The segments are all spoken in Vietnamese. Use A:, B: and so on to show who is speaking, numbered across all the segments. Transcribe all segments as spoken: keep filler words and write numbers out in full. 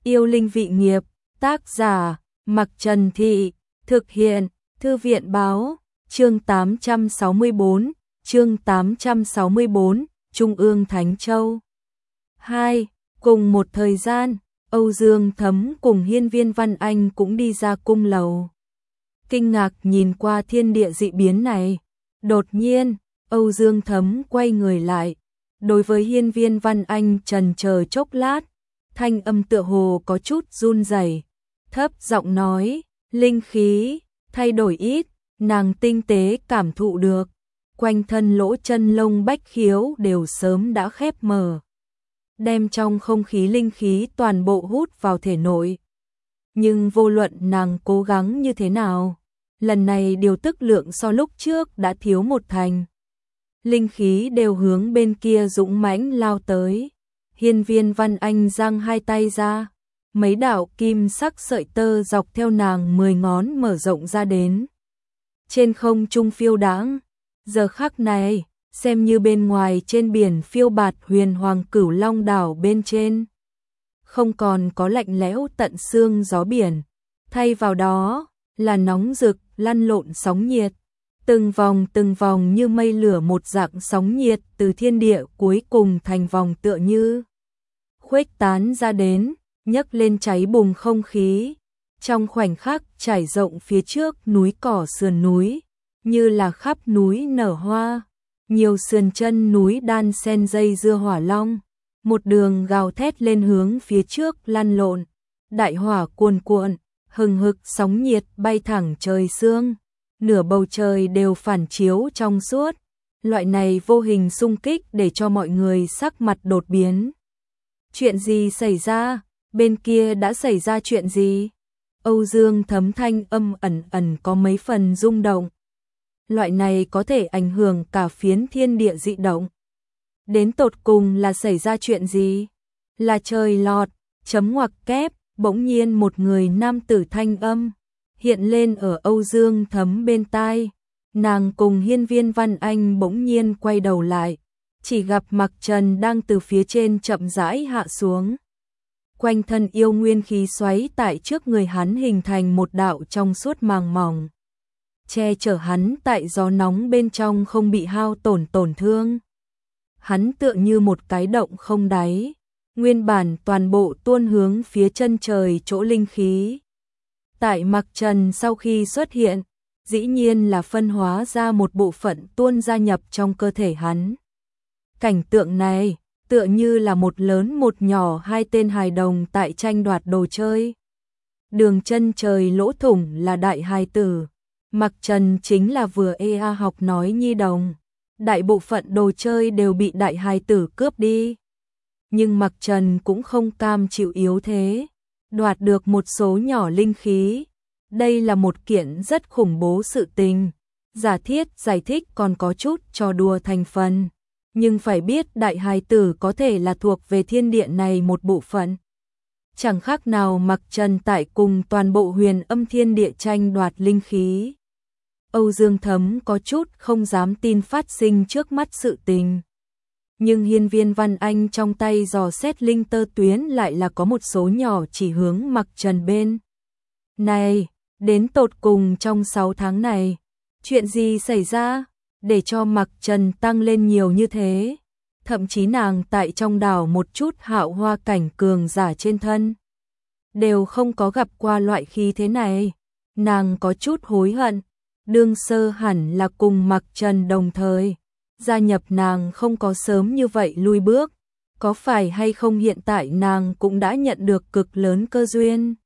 A: Yêu linh vị nghiệp, tác giả, Mặc Trần Thị, thực hiện, Thư viện báo, chương tám trăm sáu mươi tư, chương tám trăm sáu mươi tư, Trung ương Thánh Châu. hai. Cùng một thời gian, Âu Dương Thấm cùng Hiên Viên Văn Anh cũng đi ra cung lầu. Kinh ngạc nhìn qua thiên địa dị biến này. Đột nhiên, Âu Dương Thấm quay người lại. Đối với Hiên Viên Văn Anh trần chờ chốc lát, thanh âm tựa hồ có chút run rẩy, thấp giọng nói, linh khí thay đổi ít, nàng tinh tế cảm thụ được, quanh thân lỗ chân lông bách khiếu đều sớm đã khép mở, đem trong không khí linh khí toàn bộ hút vào thể nội. Nhưng vô luận nàng cố gắng như thế nào, lần này điều tức lượng so lúc trước đã thiếu một thành. Linh khí đều hướng bên kia dũng mãnh lao tới. Hiên Viên Văn Anh giang hai tay ra, mấy đạo kim sắc sợi tơ dọc theo nàng mười ngón mở rộng ra đến. Trên không trung phiêu đãng, giờ khắc này, xem như bên ngoài trên biển phiêu bạt huyền hoàng cửu long đảo bên trên. Không còn có lạnh lẽo tận xương gió biển, thay vào đó là nóng rực lăn lộn sóng nhiệt. Từng vòng từng vòng như mây lửa một dạng sóng nhiệt từ thiên địa cuối cùng thành vòng tựa như khuếch tán ra đến, nhấc lên cháy bùng không khí. Trong khoảnh khắc trải rộng phía trước núi cỏ sườn núi, như là khắp núi nở hoa, nhiều sườn chân núi đan xen dây dưa hỏa long, một đường gào thét lên hướng phía trước lăn lộn, đại hỏa cuồn cuộn, hừng hực sóng nhiệt bay thẳng trời sương. Nửa bầu trời đều phản chiếu trong suốt, loại này vô hình xung kích để cho mọi người sắc mặt đột biến. Chuyện gì xảy ra? Bên kia đã xảy ra chuyện gì? Âu Dương Thấm thanh âm ẩn ẩn có mấy phần rung động. Loại này có thể ảnh hưởng cả phiến thiên địa dị động. Đến tột cùng là xảy ra chuyện gì? Là trời lọt, chấm ngoặc kép, bỗng nhiên một người nam tử thanh âm hiện lên ở Âu Dương Thấm bên tai. Nàng cùng Hiên Viên Văn Anh bỗng nhiên quay đầu lại, chỉ gặp Mặc Trần đang từ phía trên chậm rãi hạ xuống. Quanh thân yêu nguyên khí xoáy tại trước người hắn hình thành một đạo trong suốt màng mỏng, che chở hắn tại gió nóng bên trong không bị hao tổn tổn thương. Hắn tựa như một cái động không đáy, nguyên bản toàn bộ tuôn hướng phía chân trời chỗ linh khí. Tại Mặc Trần sau khi xuất hiện, dĩ nhiên là phân hóa ra một bộ phận tuôn gia nhập trong cơ thể hắn. Cảnh tượng này, tựa như là một lớn một nhỏ hai tên hài đồng tại tranh đoạt đồ chơi. Đường chân trời lỗ thủng là đại hài tử, Mặc Trần chính là vừa ê a học nói nhi đồng. Đại bộ phận đồ chơi đều bị đại hài tử cướp đi. Nhưng Mặc Trần cũng không cam chịu yếu thế, đoạt được một số nhỏ linh khí. Đây là một kiện rất khủng bố sự tình. Giả thiết giải thích còn có chút trò đùa thành phần. Nhưng phải biết đại hài tử có thể là thuộc về thiên địa này một bộ phận. Chẳng khác nào Mặc Trần tại cùng toàn bộ huyền âm thiên địa tranh đoạt linh khí. Âu Dương Thấm có chút không dám tin phát sinh trước mắt sự tình. Nhưng Hiên Viên Văn Anh trong tay dò xét linh tơ tuyến lại là có một số nhỏ chỉ hướng Mặc Trần bên. Này, đến tột cùng trong sáu tháng này, chuyện gì xảy ra, để cho Mặc Trần tăng lên nhiều như thế? Thậm chí nàng tại trong đảo một chút hạo hoa cảnh cường giả trên thân, đều không có gặp qua loại khí thế này. Nàng có chút hối hận, đương sơ hẳn là cùng Mặc Trần đồng thời. Gia nhập nàng không có sớm như vậy lui bước, có phải hay không hiện tại nàng cũng đã nhận được cực lớn cơ duyên.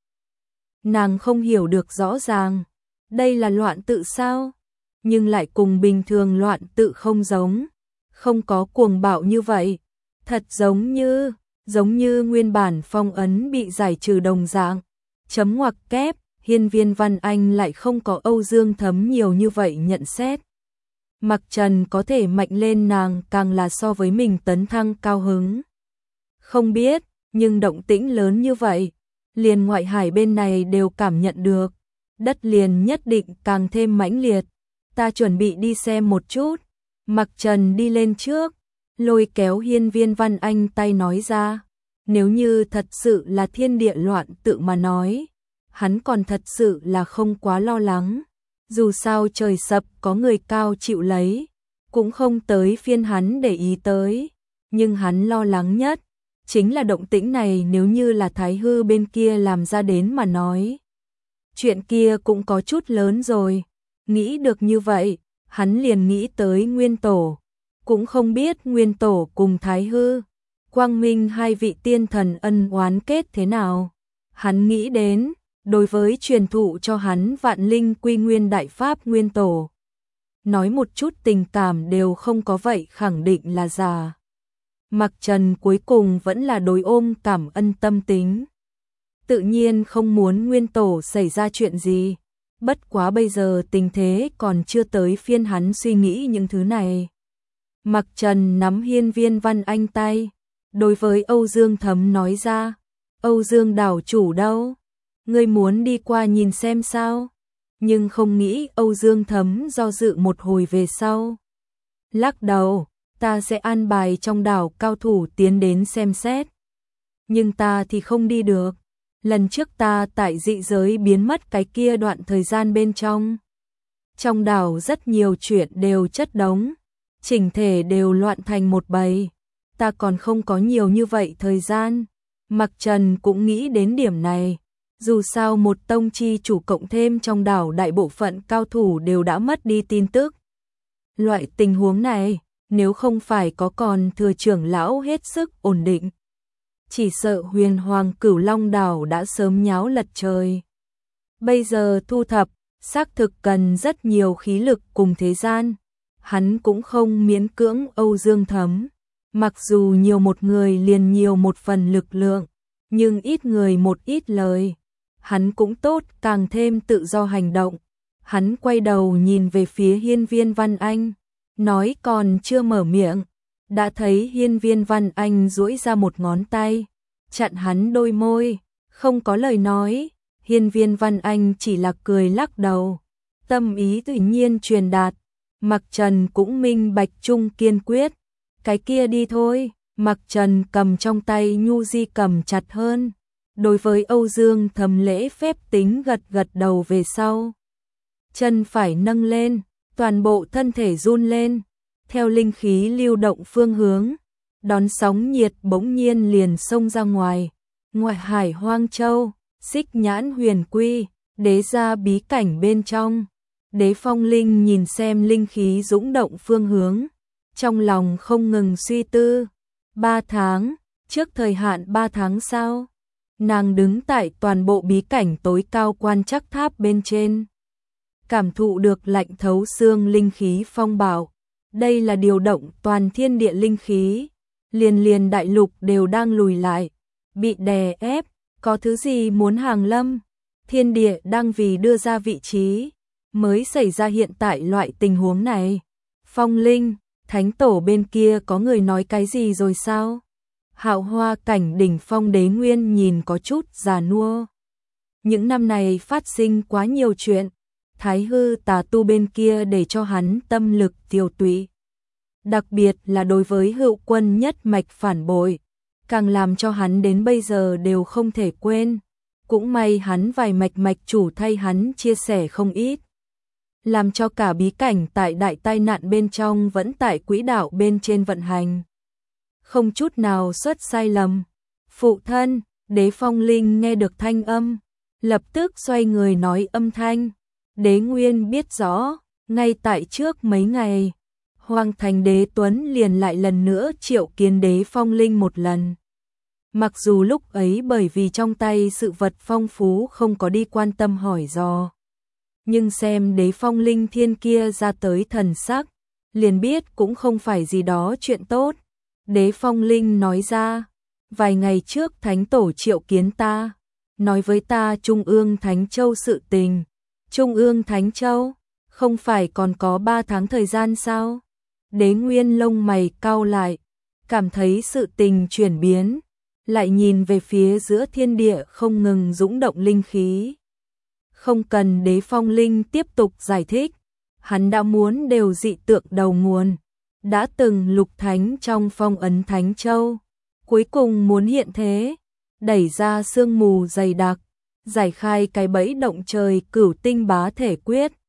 A: Nàng không hiểu được rõ ràng, đây là loạn tự sao, nhưng lại cùng bình thường loạn tự không giống, không có cuồng bạo như vậy, thật giống như, giống như nguyên bản phong ấn bị giải trừ đồng dạng. Chấm ngoặc kép, Hiên Viên Văn Anh lại không có Âu Dương Thấm nhiều như vậy nhận xét. Mặc Trần có thể mạnh lên nàng càng là so với mình tấn thăng cao hứng. Không biết, nhưng động tĩnh lớn như vậy, liền ngoại hải bên này đều cảm nhận được, đất liền nhất định càng thêm mãnh liệt. Ta chuẩn bị đi xem một chút. Mặc Trần đi lên trước, lôi kéo Hiên Viên Văn Anh tay nói ra. Nếu như thật sự là thiên địa loạn tự mà nói, hắn còn thật sự là không quá lo lắng. Dù sao trời sập có người cao chịu lấy, cũng không tới phiên hắn để ý tới. Nhưng hắn lo lắng nhất chính là động tĩnh này nếu như là Thái Hư bên kia làm ra đến mà nói. Chuyện kia cũng có chút lớn rồi. Nghĩ được như vậy, hắn liền nghĩ tới Nguyên Tổ. Cũng không biết Nguyên Tổ cùng Thái Hư, Quang Minh hai vị tiên thần ân oán kết thế nào. Hắn nghĩ đến, đối với truyền thụ cho hắn Vạn Linh Quy Nguyên Đại Pháp Nguyên Tổ, nói một chút tình cảm đều không có vậy khẳng định là giả. Mặc Trần cuối cùng vẫn là đối ôm cảm ân tâm tính. Tự nhiên không muốn Nguyên Tổ xảy ra chuyện gì. Bất quá bây giờ tình thế còn chưa tới phiên hắn suy nghĩ những thứ này. Mặc Trần nắm Hiên Viên Văn Anh tay, đối với Âu Dương Thấm nói ra, Âu Dương đảo chủ đâu? Ngươi muốn đi qua nhìn xem sao? Nhưng không nghĩ Âu Dương Thấm do dự một hồi về sau. Lắc đầu, ta sẽ an bài trong đảo cao thủ tiến đến xem xét. Nhưng ta thì không đi được. Lần trước ta tại dị giới biến mất cái kia đoạn thời gian bên trong. Trong đảo rất nhiều chuyện đều chất đống, chỉnh thể đều loạn thành một bầy. Ta còn không có nhiều như vậy thời gian. Mặc Trần cũng nghĩ đến điểm này. Dù sao một tông chi chủ cộng thêm trong đảo đại bộ phận cao thủ đều đã mất đi tin tức. Loại tình huống này, nếu không phải có còn thừa trưởng lão hết sức ổn định, chỉ sợ Huyền Hoàng Cửu Long đảo đã sớm nháo lật trời. Bây giờ thu thập, xác thực cần rất nhiều khí lực cùng thế gian. Hắn cũng không miễn cưỡng Âu Dương Thấm. Mặc dù nhiều một người liền nhiều một phần lực lượng, nhưng ít người một ít lời. Hắn cũng tốt càng thêm tự do hành động. Hắn quay đầu nhìn về phía Hiên Viên Văn Anh, nói còn chưa mở miệng, đã thấy Hiên Viên Văn Anh duỗi ra một ngón tay, chặn hắn đôi môi, không có lời nói. Hiên Viên Văn Anh chỉ là cười lắc đầu, tâm ý tự nhiên truyền đạt. Mặc Trần cũng minh bạch chung kiên quyết, cái kia đi thôi. Mặc Trần cầm trong tay nhu di cầm chặt hơn, đối với Âu Dương Thấm lễ phép tính gật gật đầu về sau. Chân phải nâng lên, toàn bộ thân thể run lên, theo linh khí lưu động phương hướng, đón sóng nhiệt bỗng nhiên liền xông ra ngoài. Ngoại hải Hoang Châu, Xích Nhãn Huyền Quy, đế gia bí cảnh bên trong. Đế Phong Linh nhìn xem linh khí dũng động phương hướng, trong lòng không ngừng suy tư. Ba tháng, trước thời hạn ba tháng sau, nàng đứng tại toàn bộ bí cảnh tối cao quan trắc tháp bên trên, cảm thụ được lạnh thấu xương linh khí phong bạo. Đây là điều động toàn thiên địa linh khí, liền liền đại lục đều đang lùi lại, bị đè ép, có thứ gì muốn hàng lâm. Thiên địa đang vì đưa ra vị trí, mới xảy ra hiện tại loại tình huống này. Phong Linh, Thánh Tổ bên kia có người nói cái gì rồi sao? Hạo Hoa cảnh đỉnh phong đế nguyên nhìn có chút già nua. Những năm này phát sinh quá nhiều chuyện, Thái Hư tà tu bên kia để cho hắn tâm lực tiêu tụy. Đặc biệt là đối với Hữu Quân nhất mạch phản bội, càng làm cho hắn đến bây giờ đều không thể quên. Cũng may hắn vài mạch mạch chủ thay hắn chia sẻ không ít, làm cho cả bí cảnh tại đại tai nạn bên trong vẫn tại quỹ đạo bên trên vận hành, không chút nào xuất sai lầm. Phụ thân, Đế Phong Linh nghe được thanh âm, lập tức xoay người nói âm thanh. Đế Nguyên biết rõ, ngay tại trước mấy ngày, Hoàng Thành Đế Tuấn liền lại lần nữa triệu kiến Đế Phong Linh một lần. Mặc dù lúc ấy bởi vì trong tay sự vật phong phú không có đi quan tâm hỏi dò, nhưng xem Đế Phong Linh thiên kia ra tới thần sắc, liền biết cũng không phải gì đó chuyện tốt. Đế Phong Linh nói ra, vài ngày trước Thánh Tổ triệu kiến ta, nói với ta Trung ương Thánh Châu sự tình. Trung ương Thánh Châu, không phải còn có ba tháng thời gian sao? Đế Nguyên lông mày cau lại, cảm thấy sự tình chuyển biến, lại nhìn về phía giữa thiên địa không ngừng dũng động linh khí. Không cần Đế Phong Linh tiếp tục giải thích, hắn đã muốn đều dị tượng đầu nguồn, đã từng lục thánh trong phong ấn Thánh Châu, cuối cùng muốn hiện thế, đẩy ra sương mù dày đặc, giải khai cái bẫy động trời cửu tinh bá thể quyết,